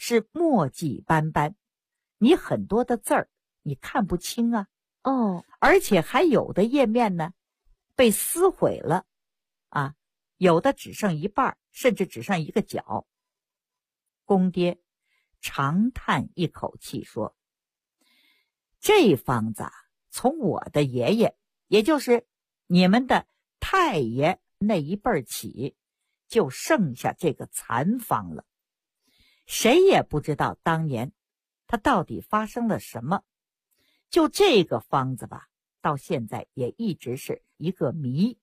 是墨迹斑斑，你很多的字儿你看不清啊。而且还有的页面呢被撕毁了啊，有的只剩一半，甚至只剩一个角。公爹长叹一口气说，这方子从我的爷爷，也就是你们的太爷那一辈起，就剩下这个残方了。谁也不知道当年他到底发生了什么，就这个方子吧，到现在也一直是一个谜。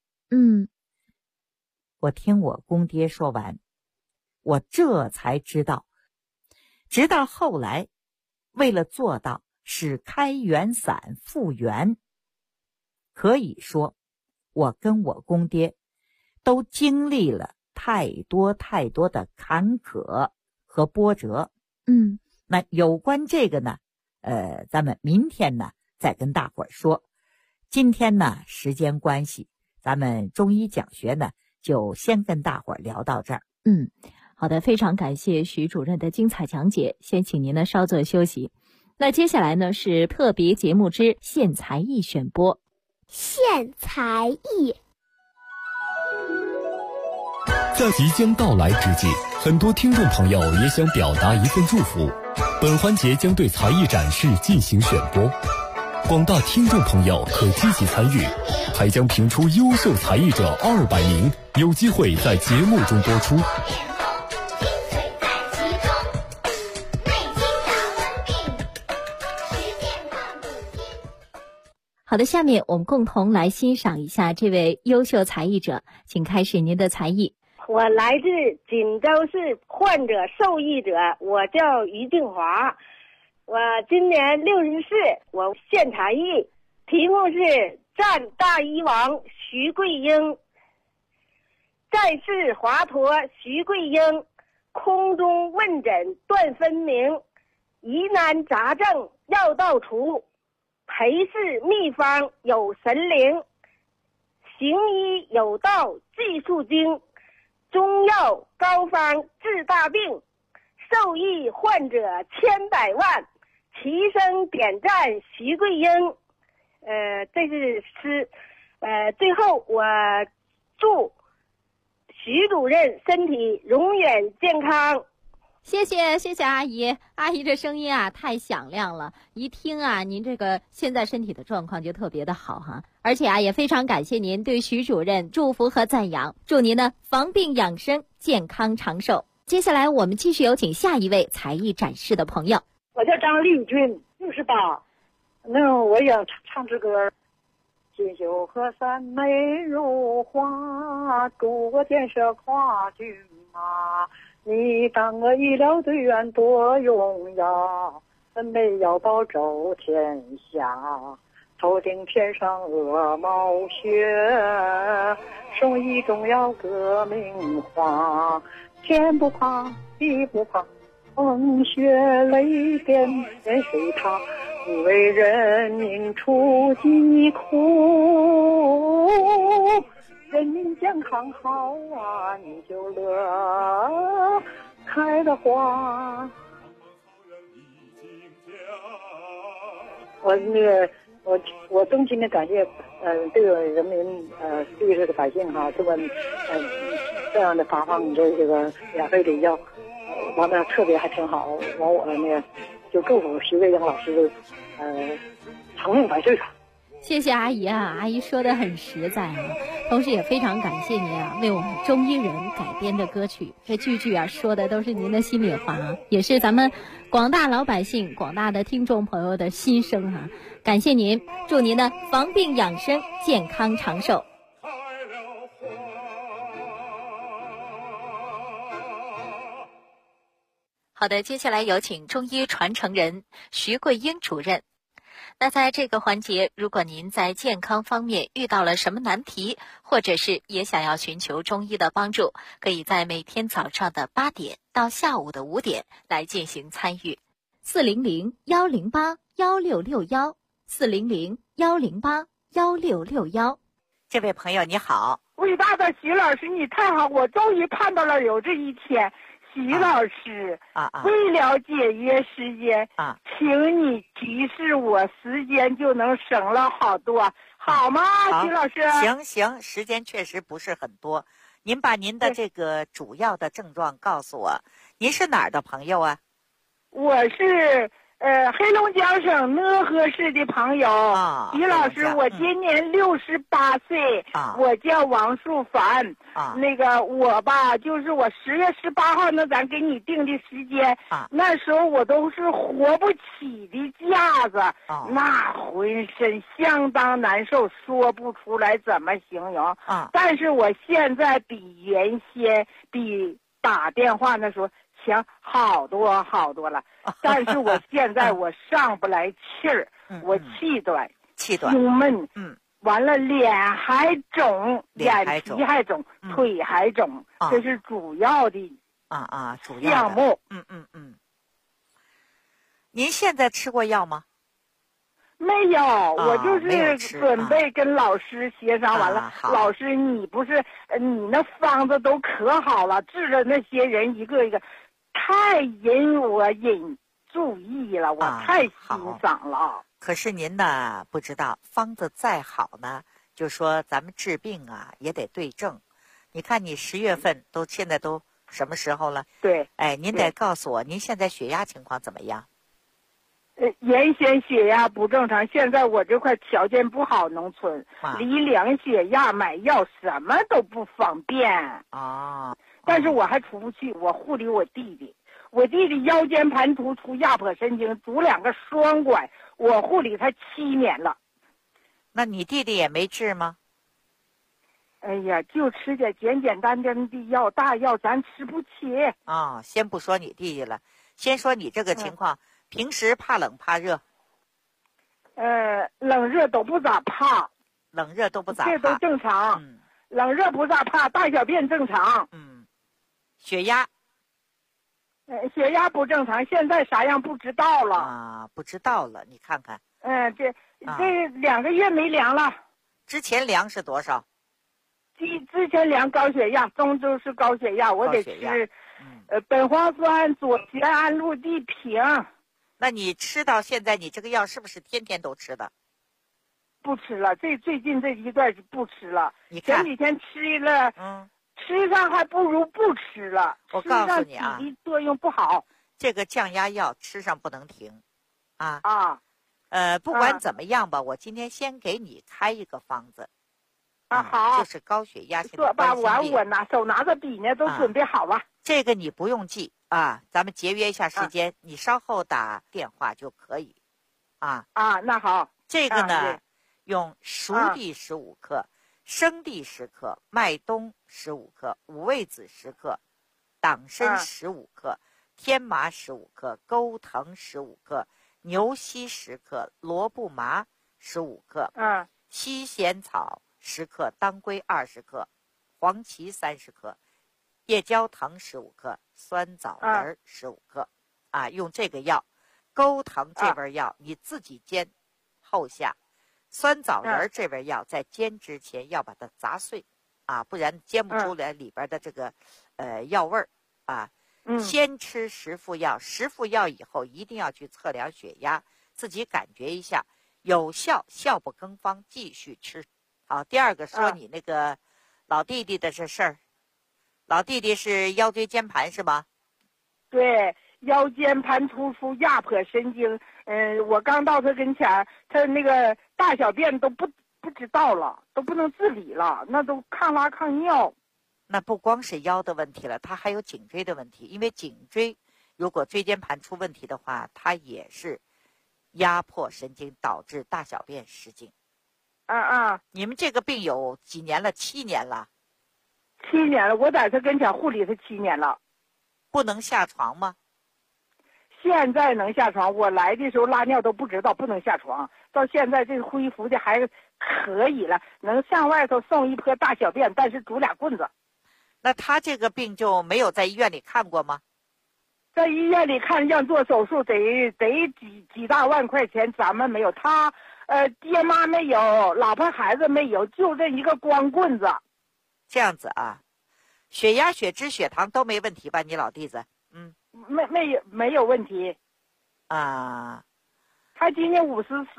我听我公爹说完，我这才知道，直到后来为了做到使开元散复原，可以说我跟我公爹都经历了太多太多的坎坷和波折。那有关这个呢，咱们明天呢再跟大伙儿说。今天呢时间关系，咱们中医讲学呢就先跟大伙儿聊到这儿。 好的，非常感谢徐主任的精彩讲解，先请您呢稍作休息。那接下来呢是特别节目之献才艺选播。 献才艺。 在即将到来之际，很多听众朋友也想表达一份祝福。本环节将对才艺展示进行选播，广大听众朋友可积极参与，还将评出优秀才艺者200名，有机会在节目中播出。 好的，下面我们共同来欣赏一下这位优秀才艺者，请开始您的才艺。 我来自锦州市患者受益者，我叫于静华，我今年60岁，我献才艺，题目是战大医王徐桂英。再世华佗徐桂英，空中问诊断分明，疑难杂症药到除，裴氏秘方有神灵，行医有道技术精，中药膏方治大病，受益患者千百万，齐声点赞徐桂英。这是诗。最后我祝徐主任身体永远健康。 谢谢阿姨，阿姨这声音啊太响亮了，一听啊您这个现在身体的状况就特别的好哈，而且啊也非常感谢您对徐主任祝福和赞扬，祝您呢防病养生，健康长寿。接下来我们继续有请下一位才艺展示的朋友。 我叫张丽君，68，那我也唱支歌。锦绣河山美如画，诸国建设跨骏马，你当个医疗队员多荣耀，美要保周天下，头顶天上鹅毛雪，手艺中要革命化，天不怕地不怕，风雪雷电任谁踏，你为人民出疾苦，人民健康好啊，你就乐开了花。我衷心的感谢这个人民对这个百姓哈，这样的发放这个免费的药，完了特别还挺好，完我呢就祝福徐桂英老师长命百岁吧。 谢谢阿姨啊，阿姨说的很实在啊，同时也非常感谢您啊为我们中医人改编的歌曲，这句句啊说的都是您的心里话啊，也是咱们广大老百姓广大的听众朋友的心声啊，感谢您，祝您呢防病养生，健康长寿。好的，接下来有请中医传承人徐桂英主任。那在这个环节，如果您在健康方面遇到了什么难题，或者是也想要寻求中医的帮助，可以在每天早上的8点到下午的5点来进行参与。400-108-1661 400-108-1661。 这位朋友你好。 伟大的徐老师，你太好，我终于盼到了有这一天。 徐老师， 啊， 为了节约时间啊， 请你提示我，时间就能省了好多，好吗？徐老师， 行，时间确实不是很多。您把您的这个主要的症状告诉我。您是哪儿的朋友啊？ 我是黑龙江省讷河市的朋友。徐老师，我今年68岁，我叫王树凡。那个我吧，就是我10月18号那咱给你定的时间，那时候我都是活不起的架子，那浑身相当难受，说不出来怎么形容。但是我现在比原先比打电话那时候强好多好多了，但是我现在我上不来气儿，我气短，胸闷，完了脸还肿，眼皮还肿，腿还肿，这是主要的主要项目。 您现在吃过药吗？ 没有，我就是准备跟老师协商完了。老师，你不是你那方子都可好了，治了那些人一个一个。太引注意了，我太欣赏了。 可是您呢，不知道方子再好呢，就说咱们治病啊也得对症。你看你10月份现在都什么时候了？ 对， 您得告诉我您现在血压情况怎么样？ 原先血压不正常，现在我这块条件不好，农村离量血压买药什么都不方便但是我还出不去，我护理我弟弟，我弟弟腰间盘突出、压迫神经，拄2个双拐，我护理他7年了。 那你弟弟也没治吗？ 哎呀，就吃点简单的药，大药咱吃不起。 先不说你弟弟了，先说你这个情况，平时怕冷怕热？ 冷热都不咋怕。 冷热都不咋怕， 这都正常。冷热不咋怕，大小便正常。 血压？ 血压不正常，现在啥样不知道了。 不知道了，你看看。 这2个月没量了。 之前量是多少？ 之前量高血压，中州是高血压，我得吃苯磺酸、左旋氨氯地平。 那你吃到现在，你这个药是不是天天都吃的？ 不吃了，最近这一段是不吃了。 你看前几天吃了，吃上还不如不吃了。 我告诉你体力作用不好。 这个降压药吃上不能停，不管怎么样吧，我今天先给你开一个方子。 好， 就是高血压性的冠心病。 我手拿着笔呢，都准备好了。 这个你不用记咱们节约一下时间，你稍后打电话就可以。 那好。 这个呢，用熟地15克、生地10克、麦冬15克、五味子10克、党参15克、天麻15克、钩藤15克、牛膝10克、罗布麻15克、西咸草10克、当归20克、黄芪30克、夜椒藤15克、酸枣仁15克用这个药。钩藤这味药你自己煎后下，酸枣仁这味药在煎之前要把它砸碎不然煎不出来里边的这个药味儿先吃10副药，10副药以后一定要去测量血压，自己感觉一下有效，效不更方，继续吃。好，第二个说你那个老弟弟的这事儿。老弟弟是腰椎间盘是吗？ 对，腰间盘突出、压迫神经。我刚到他跟前，他那个大小便都不知道了，都不能自理了，那都抗拉抗尿。 那不光是腰的问题了，他还有颈椎的问题，因为颈椎如果椎间盘出问题的话，它也是压迫神经导致大小便失禁。你们这个病有几年了？7年了。 7年了，我在他跟前护理他7年了。 不能下床吗？ 现在能下床，我来的时候拉尿都不知道不能下床，到现在这恢复的还可以了，能上外头送一泼大小便，但是拄俩棍子。 那他这个病就没有在医院里看过吗？ 在医院里看，让做手术得几大万块钱，咱们没有。他爹妈没有，老婆孩子没有，就这一个光棍子。 这样子血压、血脂、血糖都没问题吧？你老弟子， 没有问题。 啊， 他今年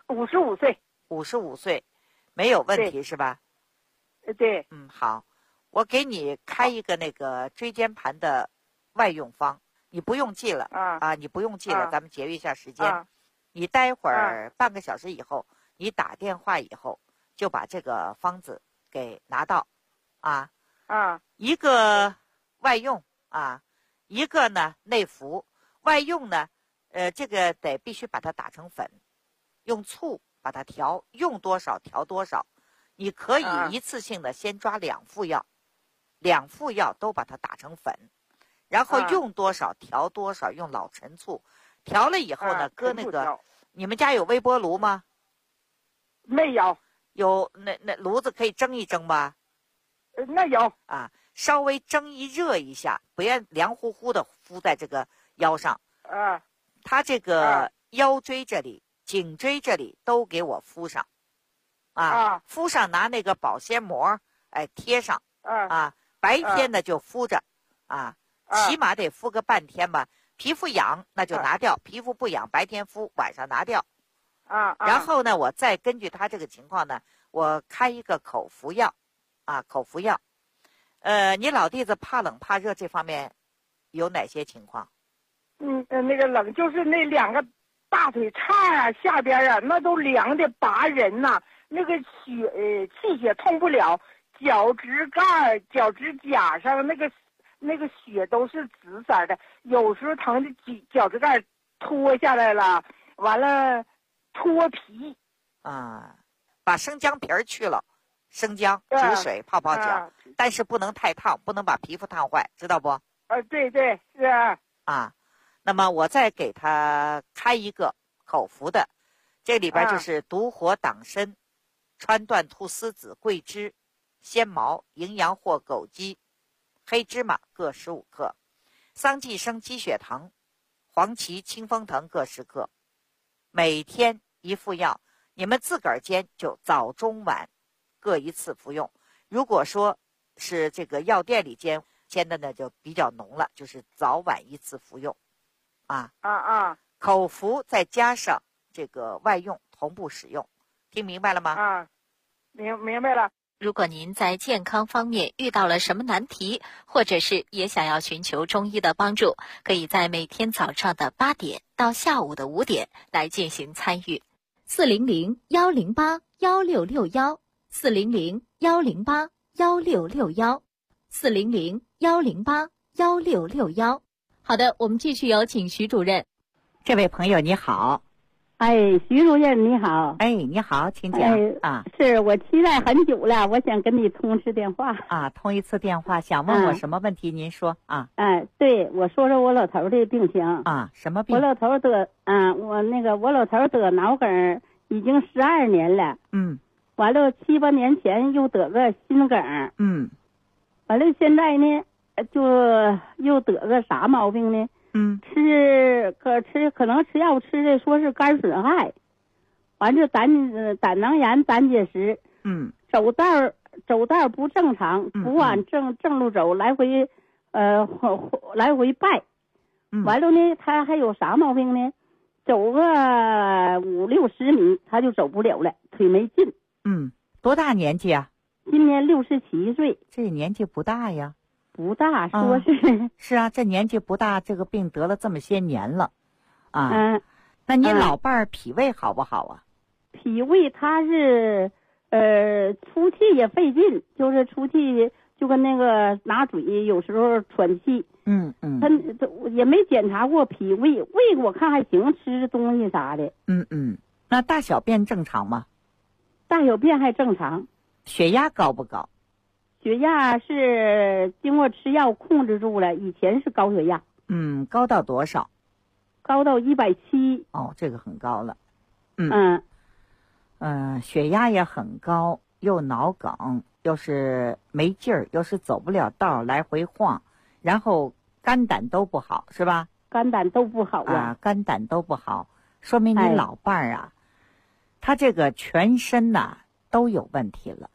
55岁。 55岁，没有问题是吧？ 对。 好，我给你开一个那个椎间盘的外用方，你不用记了你不用记了，咱们节约一下时间。你待会儿半个小时以后，你打电话以后就把这个方子给拿到，一个外用一个呢内服。外用呢，这个必须把它打成粉，用醋把它调，用多少调多少。你可以一次性的先抓2副药，2副药都把它打成粉，然后用多少调多少，用老陈醋调了以后呢，搁那个，你们家有微波炉吗？ 没有。 有那炉子可以蒸一蒸吧？ 那有稍微蒸一热一下，不要凉乎乎的敷在这个腰上。他这个腰椎这里、颈椎这里都给我敷上，敷上，拿那个保鲜膜贴上，白天呢就敷着，起码得敷个半天吧。皮肤痒那就拿掉，皮肤不痒白天敷，晚上拿掉。然后呢，我再根据他这个情况呢，我开一个口服药，口服药。你老弟子怕冷怕热这方面有哪些情况？ 那个冷就是那2个大腿叉下边那都凉的拔人呐，那个气血通不了，脚趾盖、脚趾甲上那个血都是紫色的，有时候疼的脚趾盖脱下来了，完了脱皮。 把生姜皮儿去了，生姜煮水泡泡脚，但是不能太烫，不能把皮肤烫坏，知道不？ 对对是那么我再给他开一个口服的，这里边就是独活党参、川椴菟丝子、桂枝、鲜毛、营养货枸杞、黑芝麻各15克，桑寄生鸡血藤、黄芪、清风藤各10克，每天1副药，你们自个儿煎，就早中晚各1次服用。如果说是这个药店里煎的呢，就比较浓了，就是早晚1次服用。口服再加上这个外用同步使用，听明白了吗？ 明白了。 如果您在健康方面遇到了什么难题，或者是也想要寻求中医的帮助，可以在每天早上的8点到下午的5点来进行参与。400-108-1661 400-108-1661 400-108-1661。好的，我们继续有请徐主任。 这位朋友你好。 徐主任你好。 你好，请讲。 是我期待很久了，我想跟你通次电话。 通一次电话，想问我什么问题？您说对，我说说我老头的病情。 什么病？ 我老头得脑梗已经12年了。完了7、8年前又得个心梗。完了现在呢就又得个啥毛病呢？可能吃药吃的说是肝损害，完就胆囊炎、胆结石。走道不正常，不按正路走，来回拜。完了呢，他还有啥毛病呢？走个5、60米他就走不了了，腿没劲。 多大年纪啊？ 今年67岁。 这年纪不大呀。 不大，说是是啊，这年纪不大，这个病得了这么些年了，那你老伴儿脾胃好不好啊？ 脾胃他是出气也费劲，就是出气就跟那个拿嘴有时候喘气。他也没检查过脾胃，胃我看还行，吃东西啥的。 那大小便正常吗？ 大小便还正常。 血压高不高？ 血压是经过吃药控制住了，以前是高血压。 高到多少？ 高到170。 这个很高了。血压也很高，又脑梗，又是没劲儿，又是走不了道，来回晃，然后肝胆都不好，是吧？ 肝胆都不好肝胆都不好，说明你老伴儿他这个全身都有问题了。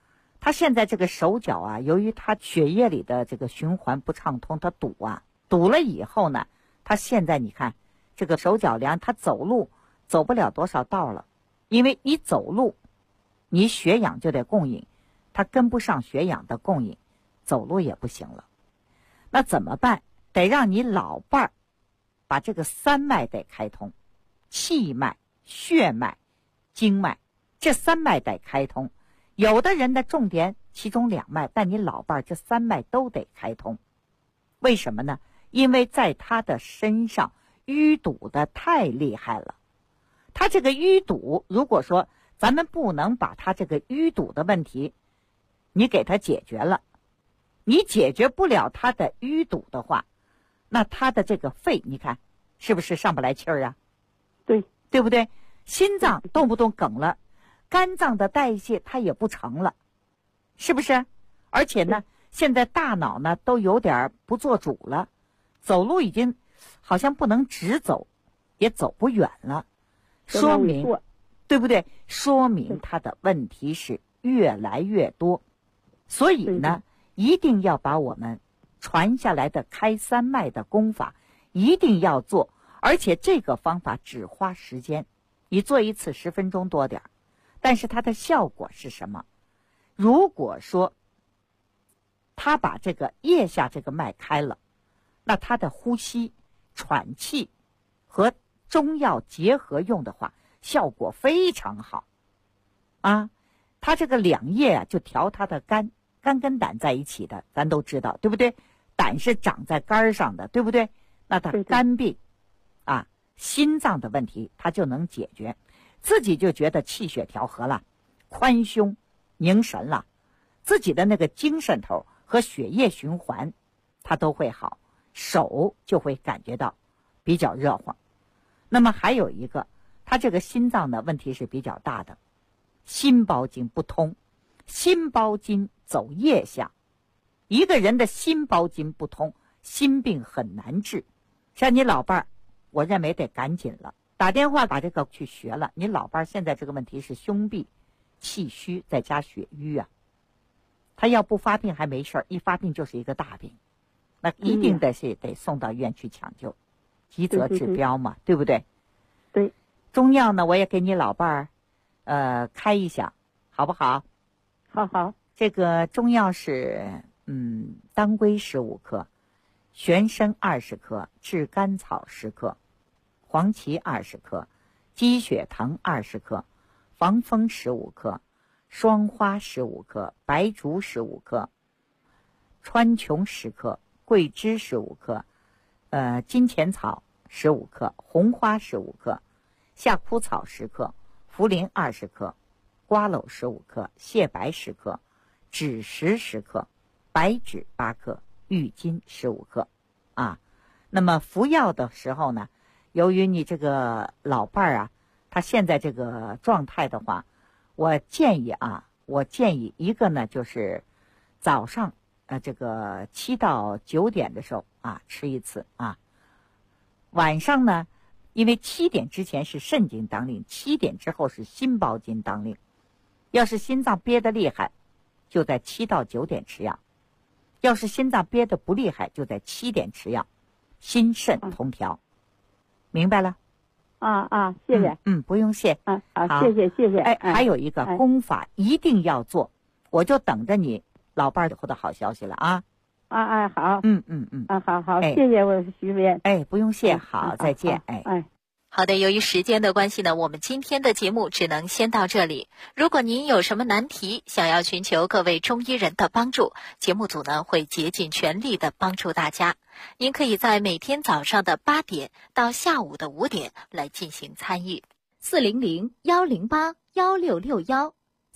他现在这个手脚啊，由于他血液里的这个循环不畅通，他堵了以后呢，他现在你看这个手脚凉，他走路走不了多少道了，因为你走路，你血氧就得供应，他跟不上血氧的供应，走路也不行了。那怎么办？得让你老伴儿把这个三脉得开通，气脉、血脉、经脉，这三脉得开通。有的人的重点其中两脉，但你老伴儿这三脉都得开通。为什么呢？因为在他的身上淤堵的太厉害了。他这个淤堵，如果说咱们不能把他这个淤堵的问题你给他解决了，你解决不了他的淤堵的话，那他的这个肺你看是不是上不来气儿啊？对不对？心脏动不动梗了，肝脏的代谢它也不成了，是不是？而且呢，现在大脑呢都有点不做主了，走路已经好像不能直走，也走不远了，说明对不对？说明他的问题是越来越多。所以呢，一定要把我们传下来的开三脉的功法一定要做，而且这个方法只花时间，你做一次10分钟多点，但是它的效果是什么？如果说他把这个腋下这个脉开了，那他的呼吸、喘气和中药结合用的话，效果非常好啊。他这个两腋啊，就调他的肝跟胆在一起的，咱都知道，对不对？胆是长在肝上的，对不对？那他肝病啊，心脏的问题他就能解决，自己就觉得气血调和了，宽胸凝神了，自己的那个精神头和血液循环他都会好，手就会感觉到比较热乎。那么还有一个，他这个心脏的问题是比较大的，心包经不通，心包经走腋下，一个人的心包经不通，心病很难治。像你老伴儿，我认为得赶紧了，打电话把这个去学了。你老伴儿现在这个问题是胸痹、气虚再加血瘀啊，他要不发病还没事儿，一发病就是一个大病，那一定得送到医院去抢救，急则治标嘛，对不对？ 对。 中药呢，我也给你老伴儿开一下，好不好？ 好。 这个中药是当归15克，玄参20克，炙甘草10克，黄芪20克，鸡血藤20克，防风15克，双花15克，白术15克，川穹10克，桂枝15克，金钱草15克，红花15克，夏枯草10克，茯苓20克，瓜蒌15克，蟹白10克，枳实10克，白芷8克，郁金15克啊。那么服药的时候呢，由于你这个老伴儿啊，他现在这个状态的话，我建议一个呢，就是早上这个7到9点的时候啊吃一次啊，晚上呢，因为7点之前是肾经当令，7点之后是心包经当令，要是心脏憋得厉害，就在7到9点吃药，要是心脏憋得不厉害，就在7点吃药，心肾同调，明白了？ 谢谢。 不用谢。 好，谢谢。 还有一个功法一定要做，我就等着你老伴儿以后的好消息了啊。 好。好，谢谢我徐编。 不用谢，好，再见。 好的，由于时间的关系呢，我们今天的节目只能先到这里。如果您有什么难题，想要寻求各位中医人的帮助，节目组呢会竭尽全力的帮助大家。您可以在每天早上的8点到下午的5点来进行参与。400-108-1661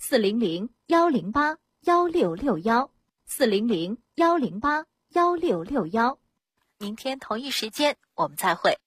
400-108-1661 400-108-1661。明天同一时间我们再会。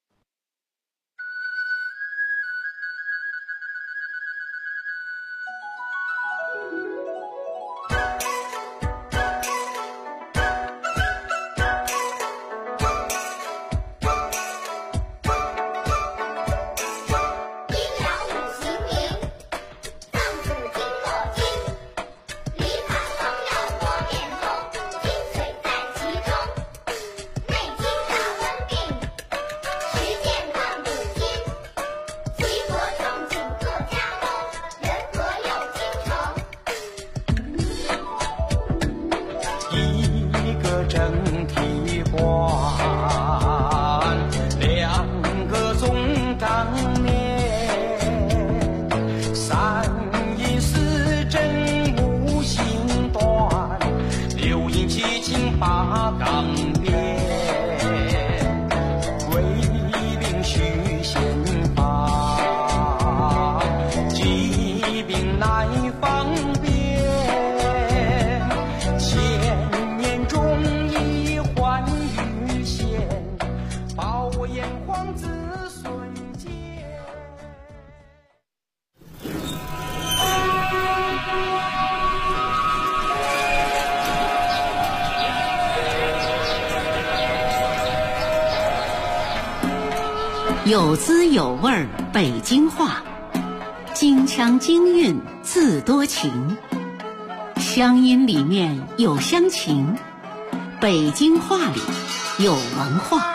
有滋有味北京话，京腔京韵自多情，乡音里面有乡情，北京话里有文化。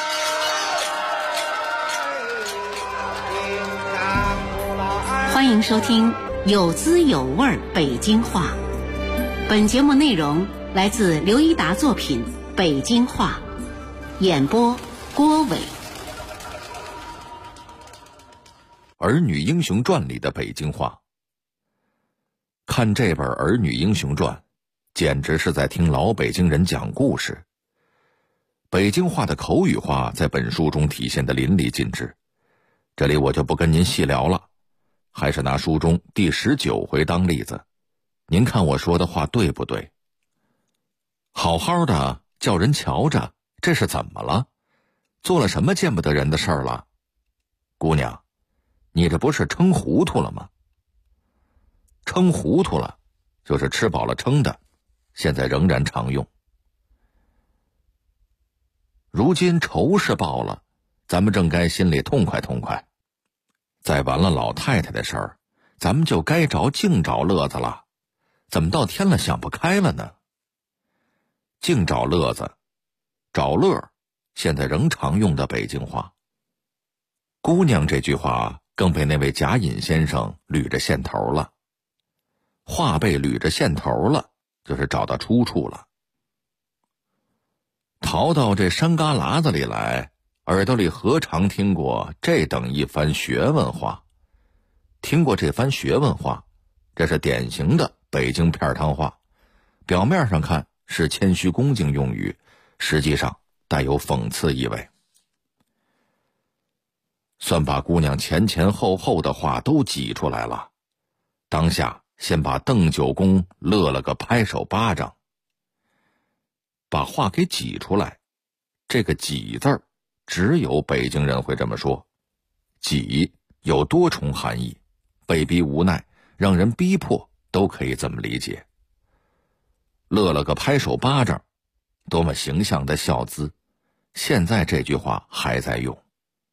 欢迎收听有滋有味北京话。本节目内容来自刘一达作品《北京话》，演播郭伟。 儿女英雄传里的北京话。看这本儿女英雄传，简直是在听老北京人讲故事。北京话的口语化在本书中体现得淋漓尽致，这里我就不跟您细聊了，还是拿书中第19回当例子，您看我说的话对不对？好好的叫人瞧着，这是怎么了？做了什么见不得人的事儿了？姑娘，你这不是撑糊涂了吗？撑糊涂了就是吃饱了撑的，现在仍然常用。如今仇是报了，咱们正该心里痛快痛快。再完了老太太的事儿，咱们就该净找乐子了，怎么到天了想不开了呢？净找乐子，找乐，现在仍常用的北京话。姑娘这句话更被那位贾隐先生捋着线头了。话被捋着线头了，就是找到出处了。逃到这山旮旯子里来，耳朵里何尝听过这等一番学问话？听过这番学问话，这是典型的北京片汤话，表面上看是谦虚恭敬用语，实际上带有讽刺意味。算把姑娘前前后后的话都挤出来了，当下先把邓九公乐了个拍手巴掌。把话给挤出来，这个挤字儿只有北京人会这么说。挤有多重含义，被逼无奈，让人逼迫，都可以这么理解。乐了个拍手巴掌，多么形象的笑姿，现在这句话还在用。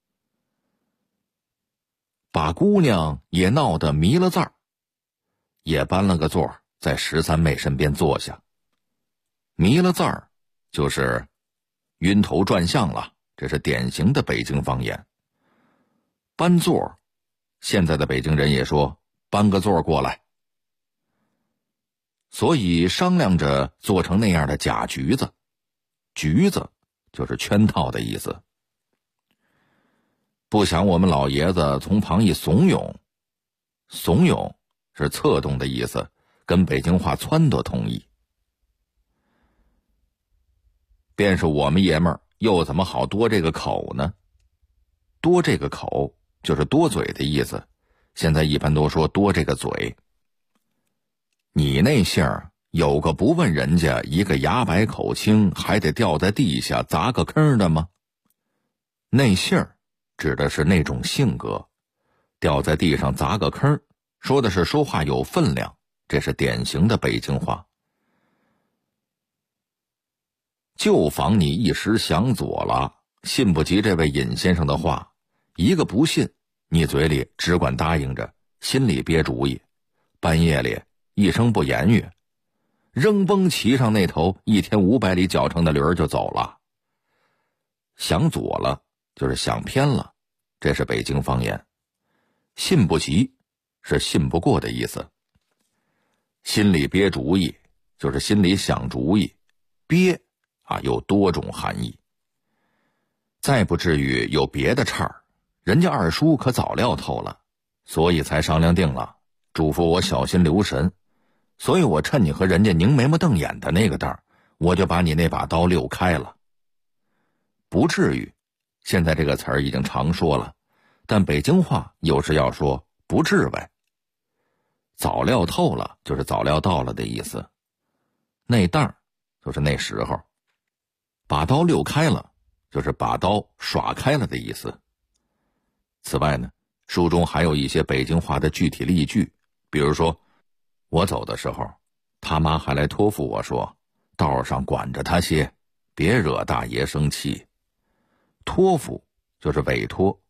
把姑娘也闹得迷了字儿，也搬了个座在13妹身边坐下。迷了字儿就是晕头转向了，这是典型的北京方言。搬座，现在的北京人也说搬个座过来。所以商量着做成那样的假局子，局子就是圈套的意思。不想我们老爷子从旁一怂恿，怂恿是策动的意思，跟北京话撺掇同义。便是我们爷们儿又怎么好多这个口呢？多这个口就是多嘴的意思，现在一般都说多这个嘴。你那姓儿有个不问人家一个牙白口青还得掉在地下砸个坑的吗？那姓儿指的是那种性格，掉在地上砸个坑，说的是说话有分量，这是典型的北京话。就防你一时想左了，信不及这位尹先生的话，一个不信，你嘴里只管答应着，心里憋主意，半夜里一声不言语，扔崩骑上那头1天500里脚程的驴儿就走了。想左了就是想偏了，这是北京方言。信不及是信不过的意思。心里憋主意就是心里想主意，憋有多种含义。再不至于有别的岔儿，人家二叔可早料透了，所以才商量定了，嘱咐我小心留神。所以我趁你和人家拧眉毛瞪眼的那个当，我就把你那把刀溜开了。不至于，现在这个词儿已经常说了，但北京话有时要说不至外。早料透了就是早料到了的意思，那当就是那时候。把刀溜开了就是把刀耍开了的意思。此外呢，书中还有一些北京话的具体例句，比如说我走的时候，他妈还来托付我说，道上管着他些，别惹大爷生气。托付就是委托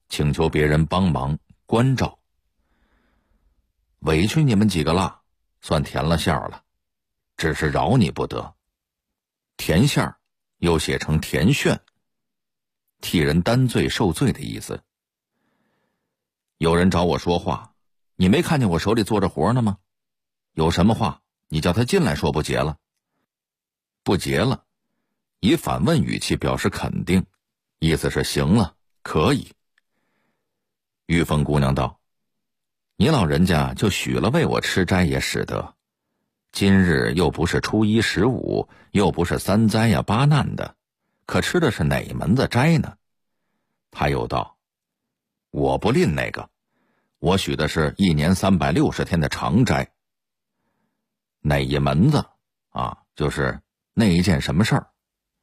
请求别人帮忙关照。委屈你们几个了，算填了馅儿了，只是饶你不得。填馅儿又写成填炫，替人担罪受罪的意思。有人找我说话，你没看见我手里做着活呢吗？有什么话你叫他进来说，不结了。不结了，以反问语气表示肯定，意思是行了，可以。玉凤姑娘道：你老人家就许了为我吃斋也使得，今日又不是初一十五，又不是三灾呀八难的，可吃的是哪门子斋呢？他又道：我不吝那个，我许的是1年360天的长斋。哪一门子啊？就是那一件什么事儿。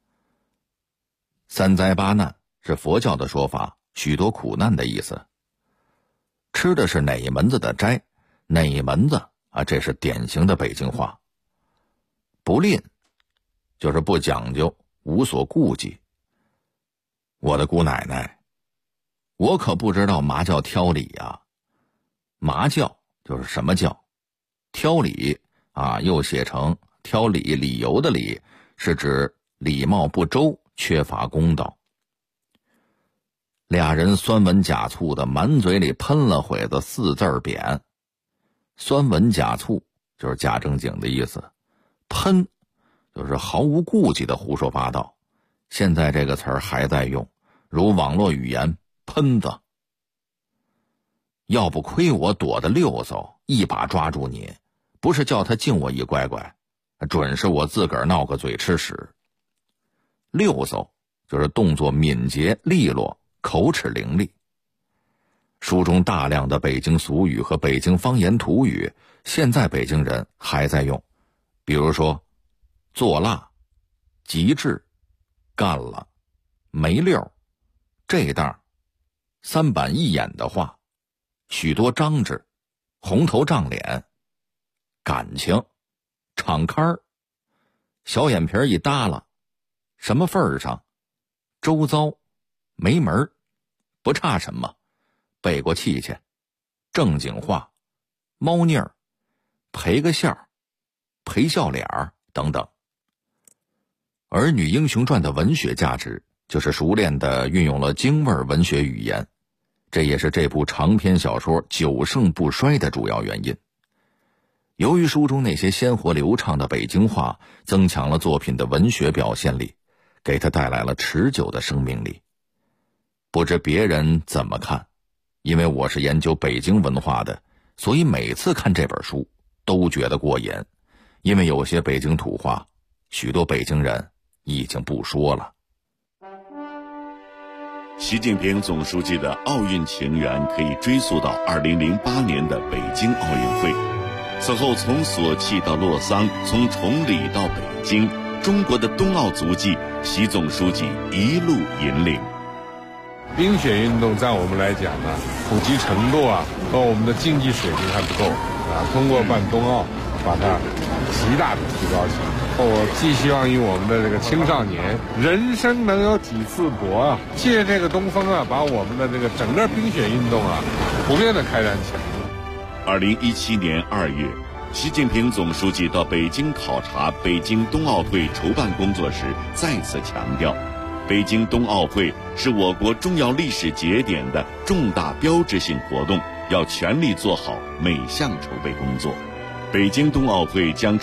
三灾八难是佛教的说法，许多苦难的意思。吃的是哪一门子的斋，哪一门子啊？这是典型的北京话。不吝就是不讲究，无所顾忌。我的姑奶奶，我可不知道嘛叫挑理啊。嘛教就是什么教，挑理啊，又写成挑理，理由的理，是指礼貌不周，缺乏公道。俩人酸文假醋的满嘴里喷了会子4字贬。酸文假醋就是假正经的意思，喷就是毫无顾忌的胡说八道。现在这个词儿还在用，如网络语言喷子。要不亏我躲得溜嗖，一把抓住你，不是叫他敬我一乖乖，准是我自个儿闹个嘴吃屎。溜嗖就是动作敏捷利落，口齿伶俐。书中大量的北京俗语和北京方言土语，现在北京人还在用，比如说做辣、极致、干了、没溜、这档、三板一眼的话，许多张志、红头胀脸、感情、敞开儿、小眼皮一耷拉、什么份儿上、周遭、没门儿、不差什么、背过气去、正经话、猫腻儿、赔个笑儿、赔笑脸儿等等。儿女英雄传的文学价值就是熟练地运用了京味文学语言，这也是这部长篇小说久盛不衰的主要原因。由于书中那些鲜活流畅的北京话增强了作品的文学表现力，给它带来了持久的生命力。不知别人怎么看，因为我是研究北京文化的，所以每次看这本书都觉得过瘾。因为有些北京土话，许多北京人已经不说了。 习近平总书记的奥运情缘可以追溯到2008年的北京奥运会。此后从索契到洛桑，从崇礼到北京，中国的冬奥足迹，习总书记一路引领。 冰雪运动在我们来讲呢，普及程度和我们的竞技水平还不够通过办冬奥，把它极大的提高起来。我寄希望于我们的这个青少年，人生能有几次搏借这个东风把我们的这个整个冰雪运动普遍的开展起来。 2017年2月，习近平总书记到北京考察北京冬奥会筹办工作时，再次强调，北京冬奥会是我国重要历史节点的重大标志性活动，要全力做好每项筹备工作。北京冬奥会将